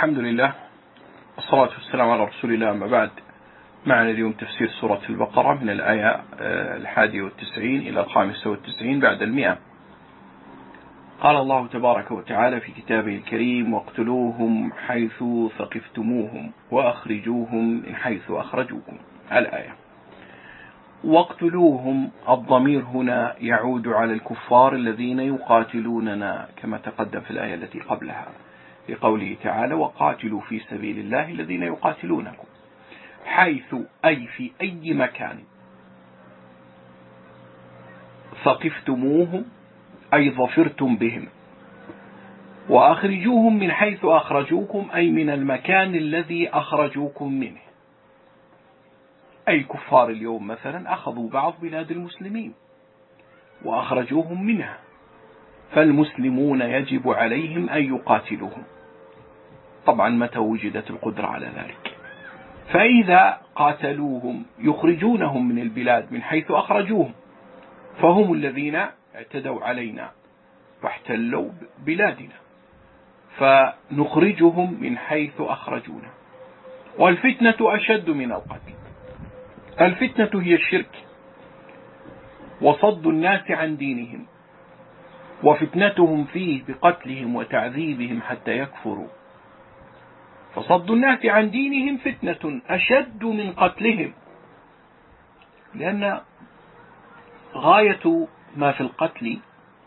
الحمد لله والصلاة والسلام على رسول الله. أما بعد، معنا اليوم تفسير سورة البقرة من الآية 91 إلى 95 بعد 100. قال الله تبارك وتعالى في كتابه الكريم: واقتلوهم حيث ثقفتموهم وأخرجوهم من حيث أخرجوكم. الآية. واقتلوهم، الضمير هنا يعود على الكفار الذين يقاتلوننا كما تقدم في الآية التي قبلها، لقوله تعالى: وقاتلوا في سبيل الله الذين يقاتلونكم. حيث أي في أي مكان ثقفتموهم أي ظفرتم بهم، وأخرجوهم من حيث أخرجوكم أي من المكان الذي أخرجوكم منه. أي كفار اليوم مثلا أخذوا بعض بلاد المسلمين وأخرجوهم منها، فالمسلمون يجب عليهم أن يقاتلوهم، طبعا متى وجدت القدرة على ذلك. فإذا قاتلوهم يخرجونهم من البلاد من حيث أخرجوهم، فهم الذين اعتدوا علينا واحتلوا بلادنا، فنخرجهم من حيث أخرجونا. والفتنة أشد من القتل. الفتنة هي الشرك وصد الناس عن دينهم، وفتنتهم فيه بقتلهم وتعذيبهم حتى يكفروا. فصد الناس عن دينهم فتنة أشد من قتلهم، لأن غاية ما في القتل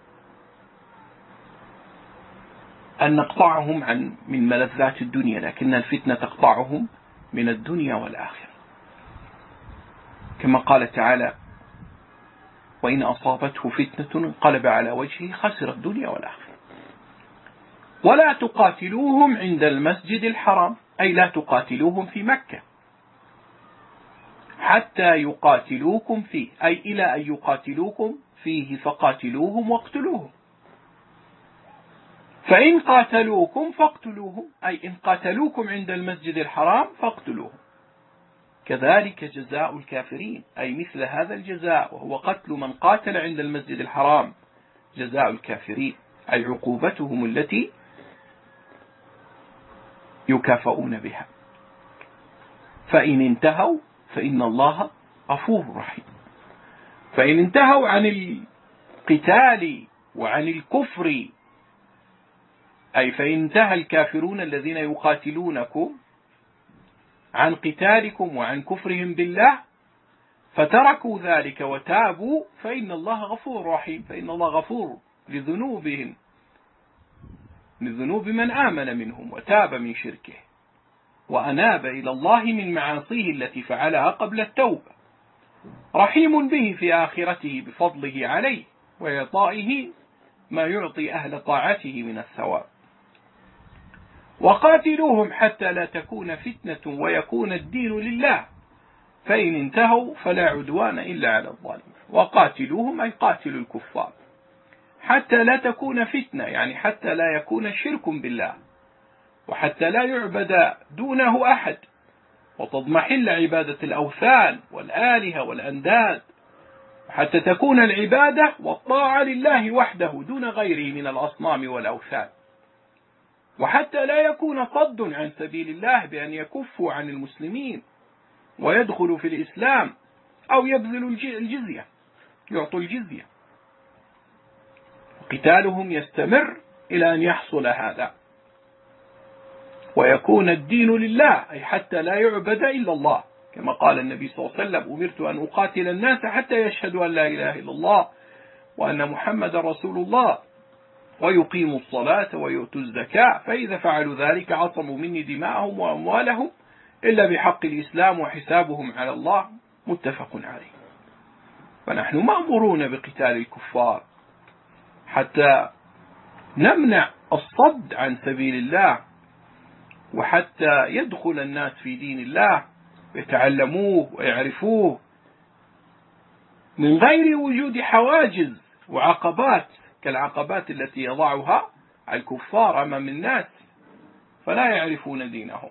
أن نقطعهم من ملذات الدنيا، لكن الفتنة تقطعهم من الدنيا والآخرة، كما قال تعالى: وإن أصابته فتنة انقلب على وجهه خسر الدنيا والآخرة. ولا تقاتلوهم عند المسجد الحرام، أي لا تقاتلوهم في مكة حتى يقاتلوكم فيه، أي إلى أن يقاتلوكم فيه فقاتلوهم واقتلوهم. فإن قاتلوكم فاقتلوهم، أي إن قاتلوكم عند المسجد الحرام فاقتلوهم. كذلك جزاء الكافرين، أي مثل هذا الجزاء وهو قتل من قاتل عند المسجد الحرام جزاء الكافرين، أي عقوبتهم التي يكافؤون بها. فإن انتهوا فإن الله غفور رحيم. فإن انتهوا عن القتال وعن الكفر، أي فإن انتهى الكافرون الذين يقاتلونكم عن قتالكم وعن كفرهم بالله فتركوا ذلك وتابوا، فإن الله غفور رحيم. فإن الله غفور لذنوبهم، لذنوب من آمن منهم وتاب من شركه وأناب إلى الله من معاصيه التي فعلها قبل التوبة، رحيم به في آخرته بفضله عليه وإعطائه ما يعطي أهل طاعته من الثواب. وقاتلوهم حتى لا تكون فتنة ويكون الدين لله، فإن انتهوا فلا عدوان إلا على الظالمين. وقاتلوهم أي قاتلوا الكفار حتى لا تكون فتنة، يعني حتى لا يكون شرك بالله، وحتى لا يعبد دونه أحد، وتضمحل عبادة الأوثان والآلهة والأنداد، حتى تكون العبادة والطاعة لله وحده دون غيره من الأصنام والأوثان، وحتى لا يكون صد عن سبيل الله بأن يكفوا عن المسلمين ويدخلوا في الإسلام أو يبذلوا الجزية، يعطوا الجزية. قتالهم يستمر إلى أن يحصل هذا ويكون الدين لله، أي حتى لا يعبد إلا الله، كما قال النبي صلى الله عليه وسلم: أمرت أن أقاتل الناس حتى يشهدوا أن لا إله إلا الله وأن محمد رسول الله ويقيموا الصلاة ويؤتوا الزكاة، فإذا فعلوا ذلك عصموا مني دماءهم وأموالهم إلا بحق الإسلام وحسابهم على الله. متفق عليه. فنحن مأمورون بقتال الكفار حتى نمنع الصد عن سبيل الله، وحتى يدخل الناس في دين الله ويتعلموه ويعرفوه من غير وجود حواجز وعقبات كالعقبات التي يضعها الكفار أمام الناس فلا يعرفون دينهم.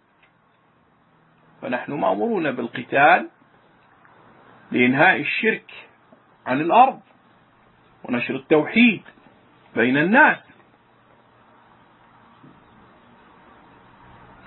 فنحن مأمورون بالقتال لإنهاء الشرك عن الأرض ونشر التوحيد بين الناس.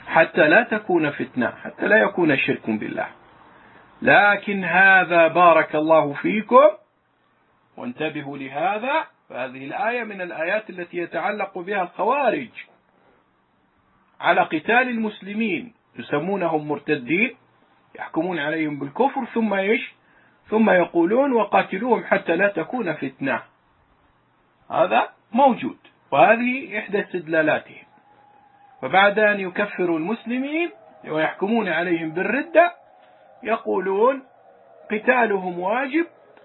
حتى لا تكون فتنة، حتى لا يكون شرك بالله. لكن هذا بارك الله فيكم وانتبهوا لهذا، فهذه الآية من الآيات التي يتعلق بها الخوارج على قتال المسلمين، يسمونهم مرتدين، يحكمون عليهم بالكفر ثم يقولون وقاتلوهم حتى لا تكون فتنة. هذا موجود، وهذه إحدى استدلالاتهم. فبعد أن يكفروا المسلمين ويحكمون عليهم بالردة يقولون قتالهم واجب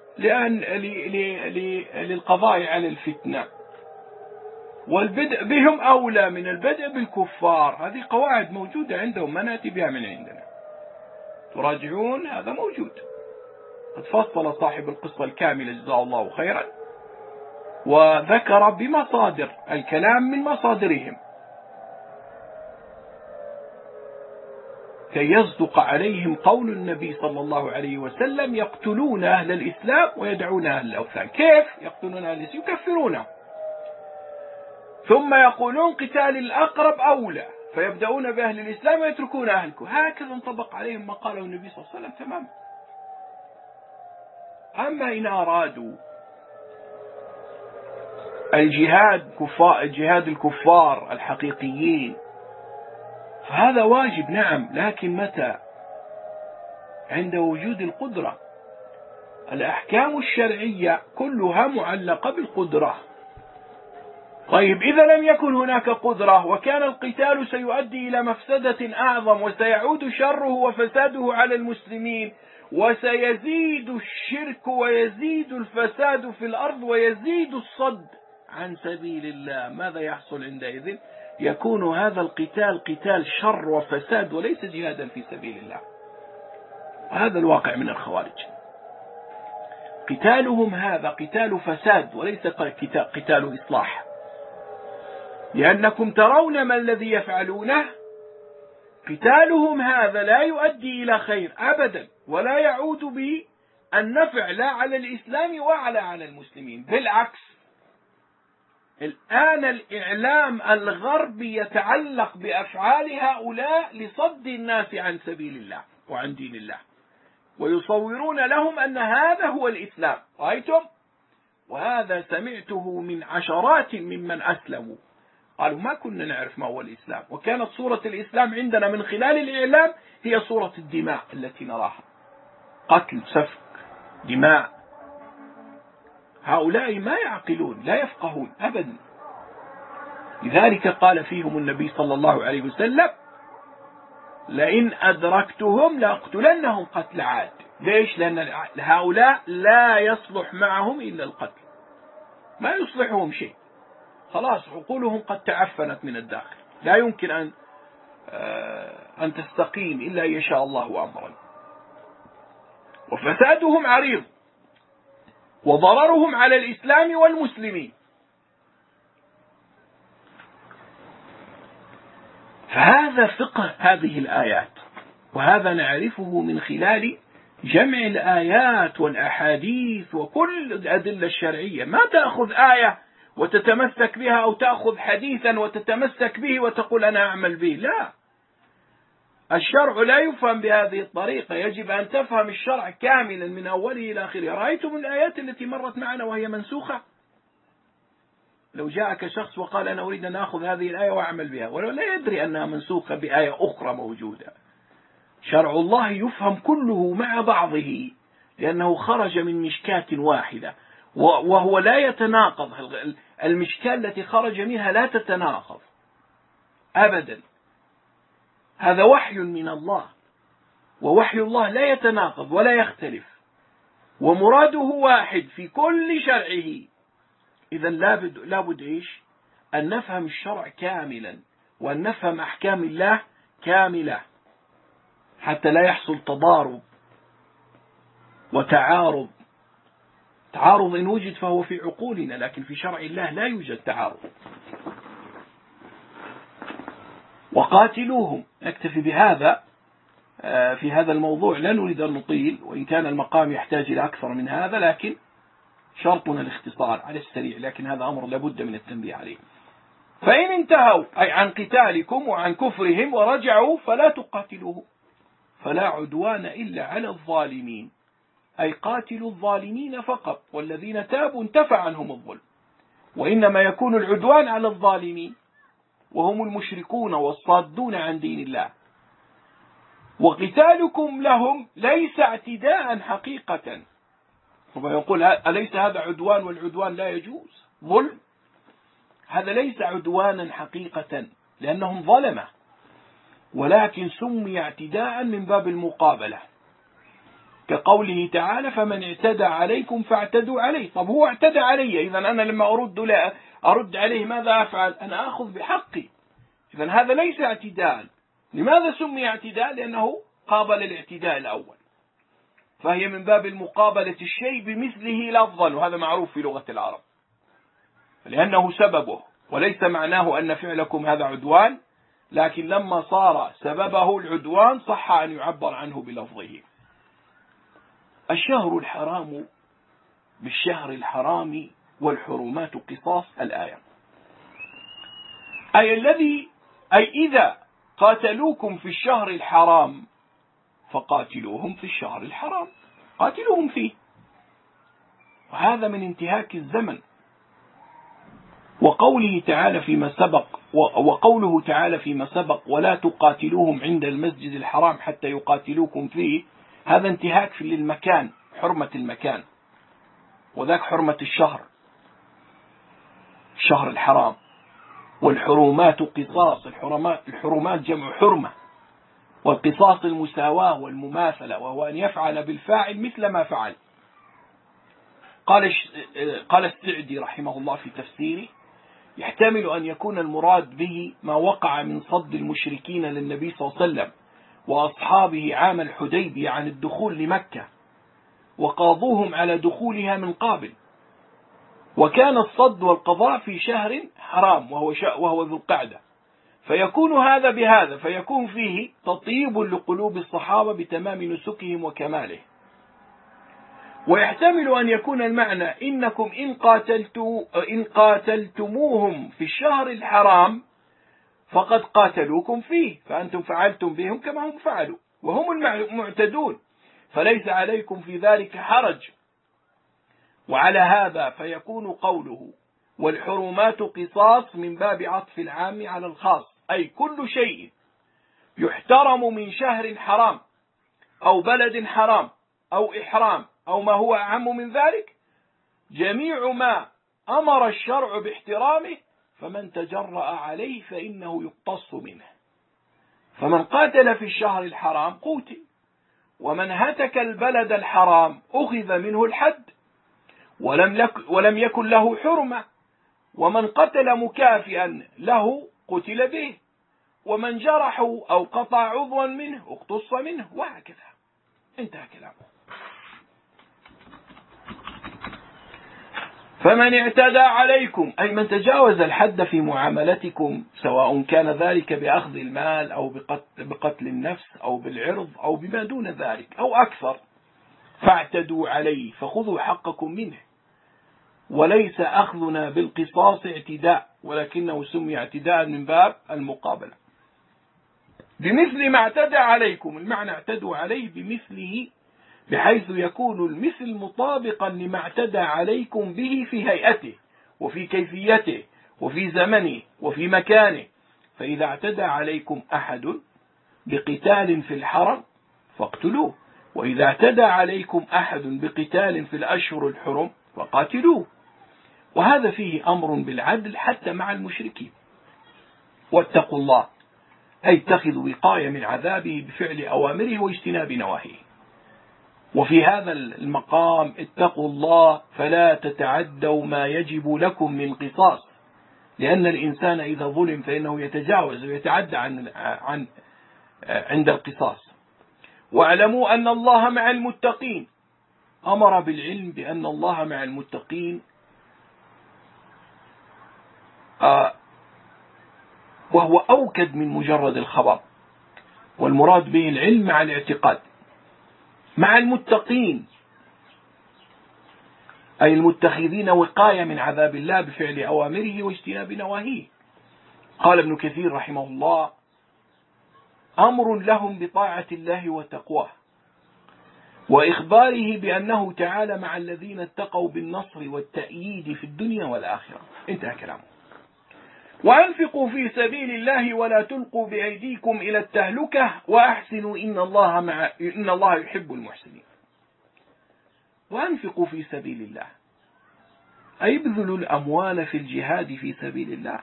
للقضاء على الفتنة، والبدء بهم أولى من البدء بالكفار. هذه قواعد موجودة عندهم، ما نأتي بها من عندنا، تراجعون هذا موجود. قد فصل صاحب القصة الكاملة جزاه الله خيرا، وذكر بمصادر الكلام من مصادرهم كي يصدق عليهم قول النبي صلى الله عليه وسلم: يقتلون أهل الإسلام ويدعون أهل الأوثان. كيف يقتلون أهل الإسلام؟ يكفرونه، ثم يقولون قتال الأقرب أولى، فيبدأون بأهل الإسلام ويتركون أهلكم. هكذا انطبق عليهم ما قاله النبي صلى الله عليه وسلم تماما. أما إن أرادوا الجهاد الكفار الحقيقيين فهذا واجب نعم، لكن متى؟ عند وجود القدرة. الأحكام الشرعية كلها معلقة بالقدرة. طيب إذا لم يكن هناك قدرة وكان القتال سيؤدي إلى مفسدة أعظم وسيعود شره وفساده على المسلمين وسيزيد الشرك ويزيد الفساد في الأرض ويزيد الصد عن سبيل الله، ماذا يحصل عندئذ؟ يكون هذا القتال قتال شر وفساد وليس جهادا في سبيل الله. وهذا الواقع من الخوارج، قتالهم هذا قتال فساد وليس قتال إصلاح، لأنكم ترون ما الذي يفعلونه. قتالهم هذا لا يؤدي إلى خير أبدا، ولا يعود بالنفع لا على الإسلام ولا على المسلمين، بالعكس. الآن الإعلام الغربي يتعلق بأفعال هؤلاء لصد الناس عن سبيل الله وعن دين الله، ويصورون لهم أن هذا هو الإسلام. رأيتم؟ وهذا سمعته من عشرات ممن أسلموا، قالوا ما كنا نعرف ما هو الإسلام، وكانت صورة الإسلام عندنا من خلال الإعلام هي صورة الدماء التي نراها، قتل، سفك دماء. هؤلاء ما يعقلون، لا يفقهون أبدا. لذلك قال فيهم النبي صلى الله عليه وسلم: لئن أدركتهم لأقتلنهم قتل عاد. ليش؟ لأن هؤلاء لا يصلح معهم إلا القتل، ما يصلحهم شيء، خلاص عقولهم قد تعفنت من الداخل، لا يمكن أن تستقيم إلا أن يشاء الله أمرا. وفسادهم عريض، وضررهم على الإسلام والمسلمين. فهذا فقه هذه الآيات، وهذا نعرفه من خلال جمع الآيات والأحاديث وكل الأدلة الشرعية. ما تأخذ آية وتتمسك بها أو تأخذ حديثا وتتمسك به وتقول أنا أعمل به، لا. الشرع لا يفهم بهذه الطريقة، يجب أن تفهم الشرع كاملا من أوله إلى آخره. رأيتم الآيات التي مرت معنا وهي منسوخة؟ لو جاءك شخص وقال أنا أريد أن أخذ هذه الآية وأعمل بها ولو لا يدري أنها منسوخة بآية أخرى موجودة، شرع الله يفهم كله مع بعضه لأنه خرج من مشكاة واحدة، وهو لا يتناقض. المشكاة التي خرج منها لا تتناقض أبدا، هذا وحي من الله، ووحي الله لا يتناقض ولا يختلف، ومراده واحد في كل شرعه. إذا لابد إيش؟ أن نفهم الشرع كاملا، وأن نفهم أحكام الله كاملة، حتى لا يحصل تضارب وتعارض. تعارض إن وجد فهو في عقولنا، لكن في شرع الله لا يوجد تعارض. وقاتلوهم. نكتفي بهذا في هذا الموضوع، لا نريد أن نطيل، وإن كان المقام يحتاج إلى أكثر من هذا، لكن شرطنا الاختصار على السريع، لكن هذا أمر لابد من التنبيه عليه. فإن انتهوا أي عن قتالكم وعن كفرهم ورجعوا فلا تقاتلوهم، فلا عدوان إلا على الظالمين، أي قاتلوا الظالمين فقط، والذين تابوا انتفى عنهم الظلم. وإنما يكون العدوان على الظالمين وهم المشركون والصادون عن دين الله. وقتالكم لهم ليس اعتداء حقيقة. ثم يقول أليس هذا عدوان والعدوان لا يجوز ظلم؟ هذا ليس عدوانا حقيقة لأنهم ظلمة، ولكن سمي اعتداء من باب المقابلة، كقوله تعالى فمن اعتدى عليكم فاعتدوا عليه. طب هو اعتدى علي، إذا أنا لما أرد عليه ماذا أفعل؟ أنا أخذ بحقي. إذا هذا ليس اعتداء. لماذا سمي اعتداء؟ لأنه قابل الاعتداء الأول، فهي من باب المقابلة الشيء بمثله لفظا، وهذا معروف في لغة العرب، لأنه سببه، وليس معناه أن فعلكم هذا عدوان، لكن لما صار سببه العدوان صح أن يعبر عنه بلفظه. الشهر الحرام بالشهر الحرام والحرمات قصاص الآية، أي إذا قاتلوكم في الشهر الحرام فقاتلوهم في الشهر الحرام، قاتلوهم فيه، وهذا من انتهاك الزمن. وقوله تعالى فيما سبق ولا تقاتلوهم عند المسجد الحرام حتى يقاتلوكم فيه، هذا انتهاك للمكان، حرمة المكان، وذاك حرمة الشهر الحرام. والحرمات قصاص، الحرمات جمع حرمة، والقصاص المساواة والمماثلة، وهو أن يفعل بالفاعل مثل ما فعل. قال السعدي رحمه الله في تفسيره يحتمل أن يكون المراد به ما وقع من صد المشركين للنبي صلى الله عليه وسلم وأصحابه عام الحديبية عن الدخول لمكة، وقاضوهم على دخولها من قابل، وكان الصد والقضاء في شهر حرام وهو ذو القعدة، فيكون هذا بهذا، فيكون فيه تطيب لقلوب الصحابة بتمام نسكهم وكماله. ويحتمل أن يكون المعنى إنكم إن قاتلتموهم في الشهر الحرام فقد قاتلوكم فيه، فأنتم فعلتم بهم كما هم فعلوا وهم المعتدون، فليس عليكم في ذلك حرج. وعلى هذا فيكون قوله والحرمات قصاص من باب عطف العام على الخاص، أي كل شيء يحترم من شهر حرام أو بلد حرام أو إحرام أو ما هو أعم من ذلك، جميع ما أمر الشرع باحترامه فمن تجرأ عليه فإنه يقتص منه. فمن قاتل في الشهر الحرام قتل، ومن هتك البلد الحرام أخذ منه الحد ولم يكن له حرمة، ومن قتل مكافئا له قتل به، ومن جرحه أو قطع عضوا منه اقتص منه، وهكذا انتهى كلامه. فمن اعتدى عليكم أي من تجاوز الحد في معاملتكم، سواء كان ذلك بأخذ المال أو بقتل النفس أو بالعرض أو بما دون ذلك أو أكثر، فاعتدوا عليه فخذوا حقكم منه. وليس أخذنا بالقصاص اعتداء، ولكنه سمي اعتداء من باب المقابلة. بمثل ما اعتدى عليكم، المعنى اعتدوا عليه بمثله، بحيث يكون المثل مطابقا لما اعتدى عليكم به في هيئته وفي كيفيته وفي زمنه وفي مكانه. فإذا اعتدى عليكم أحد بقتال في الحرم فاقتلوه، وإذا اعتدى عليكم أحد بقتال في الأشهر الحرم فقاتلوه. وهذا فيه أمر بالعدل حتى مع المشركين. واتقوا الله أي اتخذوا وقاية من عذابه بفعل أوامره واجتناب نواهيه. وفي هذا المقام اتقوا الله فلا تتعدوا ما يجب لكم من قصاص، لأن الإنسان إذا ظلم فإنه يتجاوز ويتعدى عند القصاص. واعلموا أن الله مع المتقين، أمر بالعلم بأن الله مع المتقين، وهو أوكد من مجرد الخبر، والمراد به العلم مع الاعتقاد. مع المتقين أي المتخذين وقاية من عذاب الله بفعل أوامره واجتناب نواهيه. قال ابن كثير رحمه الله: أمر لهم بطاعة الله وتقواه، وإخباره بأنه تعالى مع الذين اتقوا بالنصر والتأييد في الدنيا والآخرة. انتهى كلامه. وأنفقوا في سبيل الله ولا تلقوا بأيديكم إلى التهلكة وأحسنوا إن الله يحب المحسنين. وأنفقوا في سبيل الله أي ابذلوا الأموال في الجهاد في سبيل الله.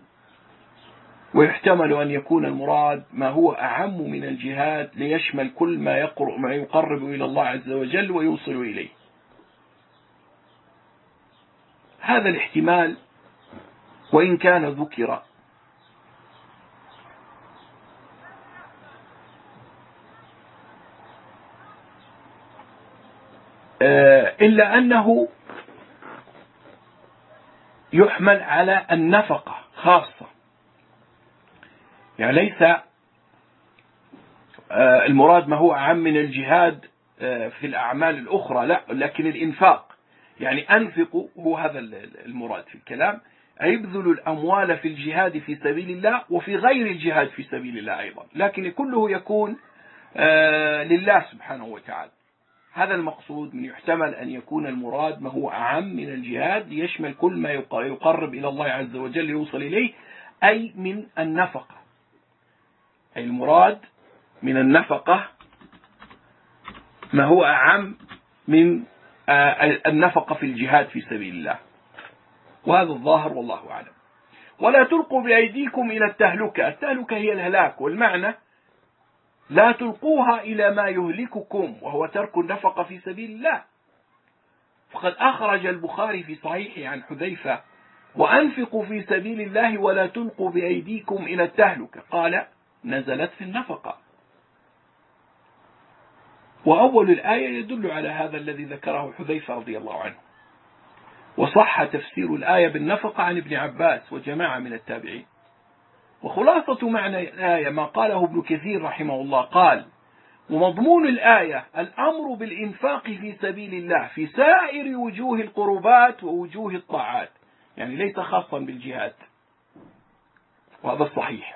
ويحتمل أن يكون المراد ما هو أعم من الجهاد ليشمل كل ما يقرب إلى الله عز وجل ويوصل إليه. هذا الاحتمال وإن كان ذكر إلا أنه يحمل على النفقة خاصة، يعني ليس المراد ما هو أعم من الجهاد في الأعمال الأخرى، لا، لكن الإنفاق، يعني أنفقوا هو هذا المراد في الكلام، أي ابذلوا الأموال في الجهاد في سبيل الله وفي غير الجهاد في سبيل الله أيضا، لكن كله يكون لله سبحانه وتعالى. هذا المقصود من يحتمل أن يكون المراد ما هو أعم من الجهاد يشمل كل ما يقرب إلى الله عز وجل يوصل إليه، أي من النفقة، أي المراد من النفقة ما هو أعم من النفقة في الجهاد في سبيل الله، وهذا الظاهر والله أعلم. ولا تلقوا بأيديكم إلى التهلكة. التهلكة هي الهلاك، والمعنى لا تلقوها إلى ما يهلككم وهو ترك النفقة في سبيل الله. فقد أخرج البخاري في صحيحه عن حذيفة: وأنفقوا في سبيل الله ولا تلقوا بأيديكم إلى التهلكة، قال: نزلت في النفقة. وأول الآية يدل على هذا الذي ذكره حذيفة رضي الله عنه. وصح تفسير الآية بالنفقة عن ابن عباس وجماعة من التابعين. وخلاصة معنى الآية ما قاله ابن كثير رحمه الله، قال: ومضمون الآية الأمر بالإنفاق في سبيل الله في سائر وجوه القربات ووجوه الطاعات، يعني ليس خاصا بالجهاد، وهذا الصحيح.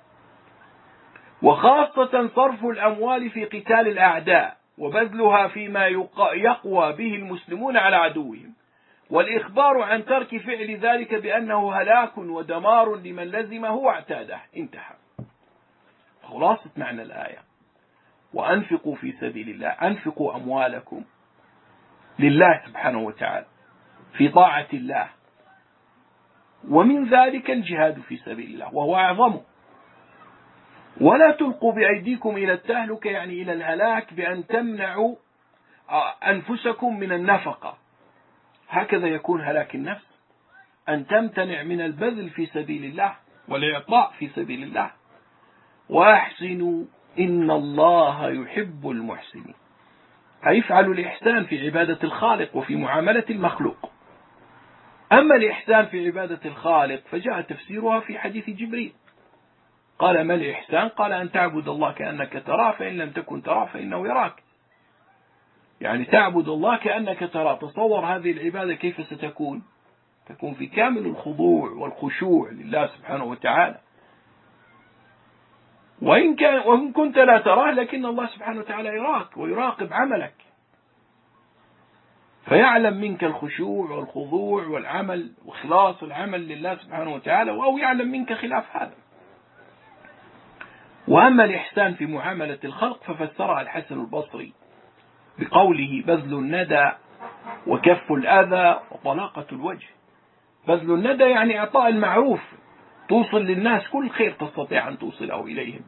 وخاصة صرف الأموال في قتال الأعداء وبذلها فيما يقوى به المسلمون على عدوهم، والإخبار عن ترك فعل ذلك بأنه هلاك ودمار لمن لزمه واعتاده. انتهى. خلاصة معنى الآية: وأنفقوا في سبيل الله، أنفقوا أموالكم لله سبحانه وتعالى في طاعة الله، ومن ذلك الجهاد في سبيل الله وهو أعظمه. ولا تلقوا بأيديكم إلى التهلكة، يعني إلى الهلاك، بأن تمنعوا أنفسكم من النفقة. هكذا يكون هلاك النفس، أن تمتنع من البذل في سبيل الله والإعطاء في سبيل الله. وأحسنوا إن الله يحب المحسنين، أي افعلوا الإحسان في عبادة الخالق وفي معاملة المخلوق. أما الإحسان في عبادة الخالق فجاء تفسيرها في حديث جبريل، قال: ما الإحسان؟ قال: أن تعبد الله كأنك تراه فإن لم تكن تراه فإنه يراك. يعني تعبد الله كأنك تراه. تصور هذه العبادة كيف ستكون؟ تكون في كامل الخضوع والخشوع لله سبحانه وتعالى، وإن كنت لا تراه لكن الله سبحانه وتعالى يراك ويراقب عملك، فيعلم منك الخشوع والخضوع والعمل وإخلاص العمل لله سبحانه وتعالى، أو يعلم منك خلاف هذا. وأما الإحسان في معاملة الخلق ففسرها الحسن البصري بقوله: بذل الندى وكف الأذى وطلاقة الوجه. بذل الندى يعني إعطاء المعروف، توصل للناس كل خير تستطيع أن توصله إليهم.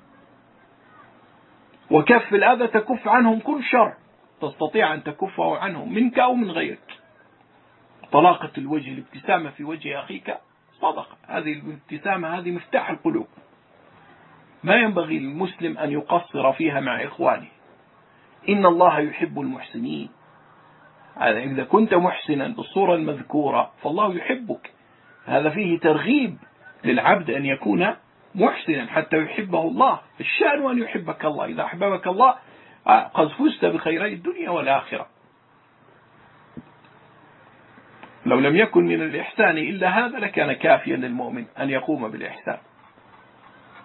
وكف الأذى تكف عنهم كل شر تستطيع أن تكفه عنهم منك أو من غيرك. طلاقة الوجه الابتسامة في وجه أخيك صدقة، هذه الابتسامة هذه مفتاح القلوب، ما ينبغي للمسلم أن يقصر فيها مع إخوانه. إن الله يحب المحسنين. إذا كنت محسنا بالصورة المذكورة فالله يحبك. هذا فيه ترغيب للعبد أن يكون محسنا حتى يحبه الله. الشأن أن يحبك الله. إذا أحببك الله قد فزت بخيري الدنيا والآخرة. لو لم يكن من الإحسان إلا هذا لكان كافيا للمؤمن أن يقوم بالإحسان.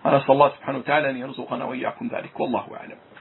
أنا أسأل الله سبحانه وتعالى أن يرزقنا وإياكم ذلك، والله أعلم.